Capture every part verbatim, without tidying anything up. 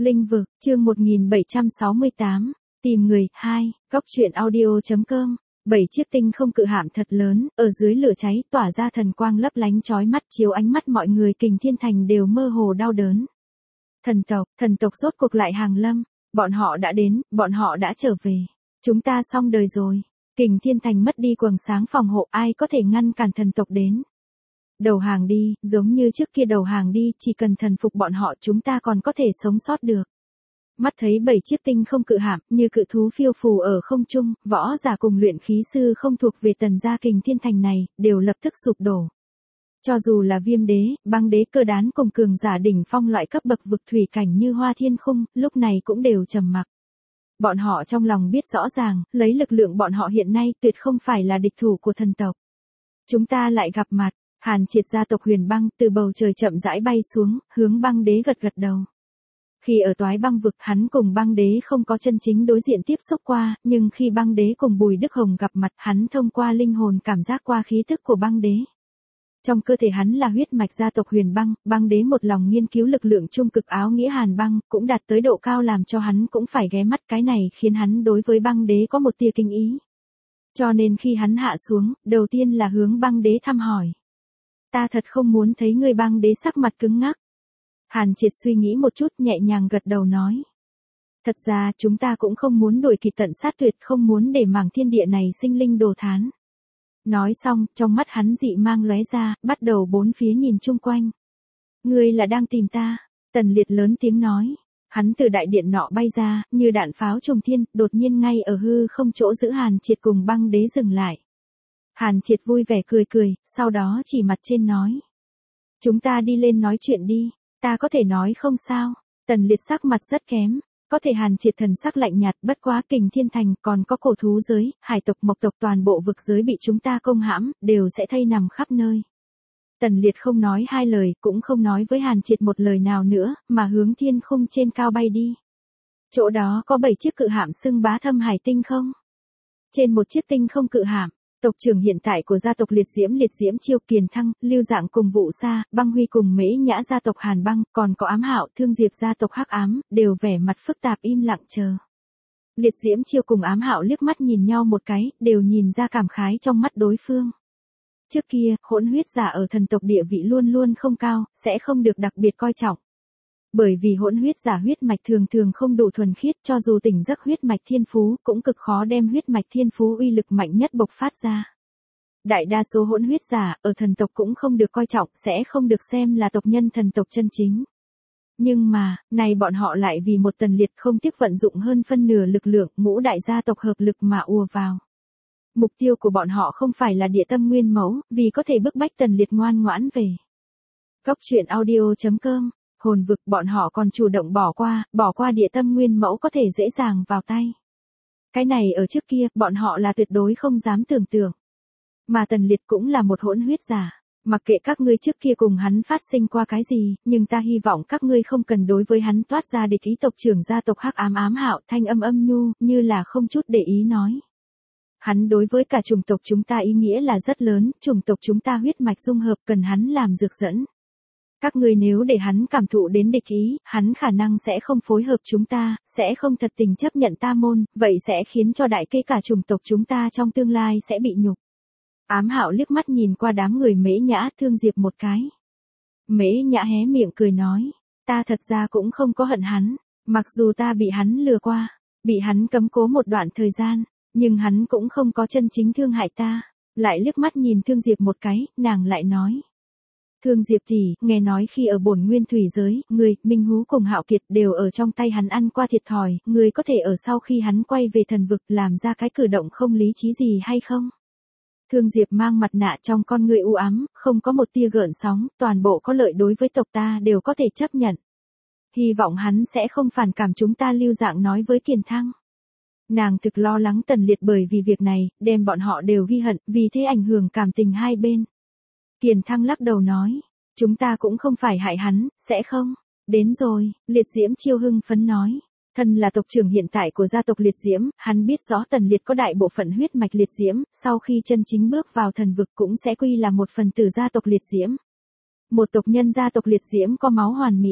Linh vực, chương một nghìn bảy trăm sáu mươi tám, tìm người, hai, góc truyện audio.com. Bảy chiếc tinh không cự hạm thật lớn, ở dưới lửa cháy, tỏa ra thần quang lấp lánh chói mắt chiếu ánh mắt mọi người Kình Thiên Thành đều mơ hồ đau đớn. Thần tộc, thần tộc rốt cuộc lại hàng lâm, bọn họ đã đến, bọn họ đã trở về. Chúng ta xong đời rồi. Kình Thiên Thành mất đi quầng sáng phòng hộ, ai có thể ngăn cản thần tộc đến. Đầu hàng đi, giống như trước kia đầu hàng đi, chỉ cần thần phục bọn họ chúng ta còn có thể sống sót được. Mắt thấy bảy chiếc tinh không cự hạm, như cự thú phiêu phù ở không trung, võ giả cùng luyện khí sư không thuộc về tần gia Kình Thiên Thành này, đều lập tức sụp đổ. Cho dù là Viêm Đế, Băng Đế cơ đán cùng cường giả đỉnh phong loại cấp bậc vực thủy cảnh như Hoa Thiên Khung, lúc này cũng đều trầm mặc. Bọn họ trong lòng biết rõ ràng, lấy lực lượng bọn họ hiện nay tuyệt không phải là địch thủ của thần tộc. Chúng ta lại gặp mặt. Hàn Triệt gia tộc Huyền Băng từ bầu trời chậm rãi bay xuống, hướng Băng Đế gật gật đầu. Khi ở Toái Băng vực, hắn cùng Băng Đế không có chân chính đối diện tiếp xúc qua, nhưng khi Băng Đế cùng Bùi Đức Hồng gặp mặt, hắn thông qua linh hồn cảm giác qua khí tức của Băng Đế. Trong cơ thể hắn là huyết mạch gia tộc Huyền Băng, Băng Đế một lòng nghiên cứu lực lượng trung cực áo nghĩa Hàn Băng, cũng đạt tới độ cao làm cho hắn cũng phải ghé mắt, cái này khiến hắn đối với Băng Đế có một tia kinh ý. Cho nên khi hắn hạ xuống, đầu tiên là hướng Băng Đế thăm hỏi. Ta thật không muốn thấy người. Băng Đế sắc mặt cứng ngắc. Hàn Triệt suy nghĩ một chút nhẹ nhàng gật đầu nói. Thật ra chúng ta cũng không muốn đuổi kịp tận sát tuyệt, không muốn để mảng thiên địa này sinh linh đồ thán. Nói xong, trong mắt hắn dị mang lóe ra, bắt đầu bốn phía nhìn chung quanh. Ngươi là đang tìm ta? Tần Liệt lớn tiếng nói. Hắn từ đại điện nọ bay ra, như đạn pháo trùng thiên, đột nhiên ngay ở hư không chỗ giữ Hàn Triệt cùng Băng Đế dừng lại. Hàn Triệt vui vẻ cười cười, sau đó chỉ mặt trên nói. Chúng ta đi lên nói chuyện đi, ta có thể nói không sao. Tần Liệt sắc mặt rất kém, có thể Hàn Triệt thần sắc lạnh nhạt, bất quá Kình Thiên Thành còn có cổ thú giới, hải tộc mộc tộc toàn bộ vực giới bị chúng ta công hãm, đều sẽ thây nằm khắp nơi. Tần Liệt không nói hai lời, cũng không nói với Hàn Triệt một lời nào nữa, mà hướng thiên khung trên cao bay đi. Chỗ đó có bảy chiếc cự hạm xưng bá thâm hải tinh không? Trên một chiếc tinh không cự hạm, tộc trưởng hiện tại của gia tộc Liệt Diễm Liệt Diễm Chiêu Kiền Thăng, Lưu Dạng cùng Vụ Sa, Băng Huy cùng Mễ Nhã gia tộc Hàn Băng, còn có Ám Hạo, Thương Diệp gia tộc Hắc Ám, đều vẻ mặt phức tạp im lặng chờ. Liệt Diễm Chiêu cùng Ám Hạo liếc mắt nhìn nhau một cái, đều nhìn ra cảm khái trong mắt đối phương. Trước kia, hỗn huyết giả ở thần tộc địa vị luôn luôn không cao, sẽ không được đặc biệt coi trọng. Bởi vì hỗn huyết giả huyết mạch thường thường không đủ thuần khiết, cho dù tỉnh giấc huyết mạch thiên phú, cũng cực khó đem huyết mạch thiên phú uy lực mạnh nhất bộc phát ra. Đại đa số hỗn huyết giả, ở thần tộc cũng không được coi trọng, sẽ không được xem là tộc nhân thần tộc chân chính. Nhưng mà, này bọn họ lại vì một Tần Liệt không tiếc vận dụng hơn phân nửa lực lượng, ngũ đại gia tộc hợp lực mà ùa vào. Mục tiêu của bọn họ không phải là địa tâm nguyên mẫu, vì có thể bức bách Tần Liệt ngoan ngoãn về. Góc truyện audio.com. Hồn vực bọn họ còn chủ động bỏ qua, bỏ qua địa tâm nguyên mẫu có thể dễ dàng vào tay. Cái này ở trước kia, bọn họ là tuyệt đối không dám tưởng tượng. Mà Tần Liệt cũng là một hỗn huyết giả. Mặc kệ các ngươi trước kia cùng hắn phát sinh qua cái gì, nhưng ta hy vọng các ngươi không cần đối với hắn toát ra địch ý. Tộc trưởng gia tộc Hắc Ám Ám Hạo thanh âm âm nhu, như là không chút để ý nói. Hắn đối với cả chủng tộc chúng ta ý nghĩa là rất lớn, chủng tộc chúng ta huyết mạch dung hợp cần hắn làm dược dẫn. Các ngươi nếu để hắn cảm thụ đến địch ý, hắn khả năng sẽ không phối hợp chúng ta, sẽ không thật tình chấp nhận ta môn, vậy sẽ khiến cho đại kê cả chủng tộc chúng ta trong tương lai sẽ bị nhục. Ám Hạo liếc mắt nhìn qua đám người Mễ Nhã, Thương Diệp một cái. Mễ Nhã hé miệng cười nói, ta thật ra cũng không có hận hắn, mặc dù ta bị hắn lừa qua, bị hắn cấm cố một đoạn thời gian, nhưng hắn cũng không có chân chính thương hại ta. Lại liếc mắt nhìn Thương Diệp một cái, nàng lại nói. Thương Diệp tỷ, nghe nói khi ở bổn nguyên thủy giới, người, Minh Hú cùng Hạo Kiệt đều ở trong tay hắn ăn qua thiệt thòi, người có thể ở sau khi hắn quay về thần vực làm ra cái cử động không lý trí gì hay không? Thương Diệp mang mặt nạ trong con người u ám, không có một tia gợn sóng, toàn bộ có lợi đối với tộc ta đều có thể chấp nhận. Hy vọng hắn sẽ không phản cảm chúng ta. Lưu Dạng nói với Kiền Thăng. Nàng thực lo lắng Tần Liệt bởi vì việc này, đem bọn họ đều ghi hận, vì thế ảnh hưởng cảm tình hai bên. Kiền Thăng lắc đầu nói, chúng ta cũng không phải hại hắn, sẽ không? Đến rồi, Liệt Diễm Chiêu hưng phấn nói. Thân là tộc trưởng hiện tại của gia tộc Liệt Diễm, hắn biết rõ Tần Liệt có đại bộ phận huyết mạch Liệt Diễm, sau khi chân chính bước vào thần vực cũng sẽ quy là một phần tử gia tộc Liệt Diễm. Một tộc nhân gia tộc Liệt Diễm có máu hoàn mỹ.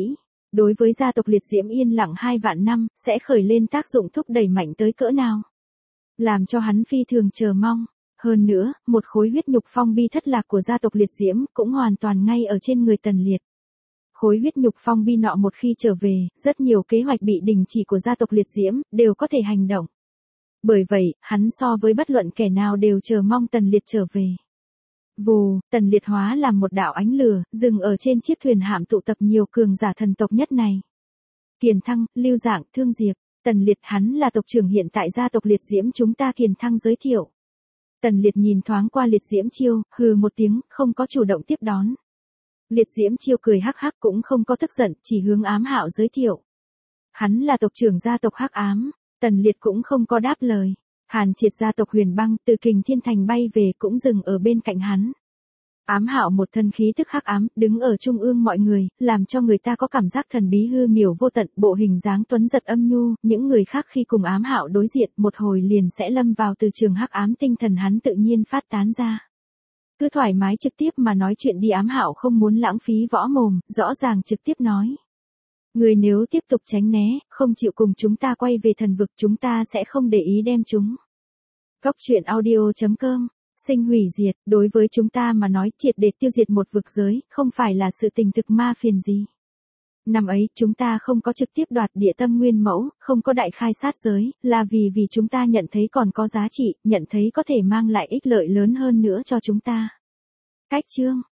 đối với gia tộc liệt diễm yên lặng hai vạn năm, sẽ khởi lên tác dụng thúc đẩy mạnh tới cỡ nào. Làm cho hắn phi thường chờ mong. Hơn nữa, một khối huyết nhục phong bi thất lạc của gia tộc liệt diễm cũng hoàn toàn ngay ở trên người Tần Liệt. Khối huyết nhục phong bi nọ một khi trở về, rất nhiều kế hoạch bị đình chỉ của gia tộc liệt diễm, đều có thể hành động. Bởi vậy, hắn so với bất luận kẻ nào đều chờ mong Tần Liệt trở về. Vù, Tần Liệt hóa làm một đạo ánh lửa, dừng ở trên chiếc thuyền hạm tụ tập nhiều cường giả thần tộc nhất này. Kiền Thăng, Lưu Dạng, Thương Diệp, Tần Liệt hắn là tộc trưởng hiện tại gia tộc liệt diễm chúng ta. Kiền Thăng giới thiệu. Tần Liệt nhìn thoáng qua Liệt Diễm Chiêu, hừ một tiếng, không có chủ động tiếp đón. Liệt Diễm Chiêu cười hắc hắc cũng không có tức giận, chỉ hướng Ám Hạo giới thiệu. Hắn là tộc trưởng gia tộc Hắc Ám. Tần Liệt cũng không có đáp lời. Hàn Triệt gia tộc Huyền Băng từ Kình Thiên Thành bay về cũng dừng ở bên cạnh hắn. Ám Hạo một thân khí tức hắc ám, đứng ở trung ương mọi người, làm cho người ta có cảm giác thần bí hư miểu vô tận, bộ hình dáng tuấn giật âm nhu, những người khác khi cùng Ám Hạo đối diện, một hồi liền sẽ lâm vào từ trường hắc ám, tinh thần hắn tự nhiên phát tán ra. Cứ thoải mái trực tiếp mà nói chuyện đi. Ám Hạo không muốn lãng phí võ mồm, rõ ràng trực tiếp nói. Người nếu tiếp tục tránh né, không chịu cùng chúng ta quay về thần vực, chúng ta sẽ không để ý đem chúng. Góc truyện audio chấm com. Sinh hủy diệt, đối với chúng ta mà nói, triệt để tiêu diệt một vực giới, không phải là sự tình thực ma phiền gì. Năm ấy, chúng ta không có trực tiếp đoạt địa tâm nguyên mẫu, không có đại khai sát giới, là vì vì chúng ta nhận thấy còn có giá trị, nhận thấy có thể mang lại ích lợi lớn hơn nữa cho chúng ta. Cách chương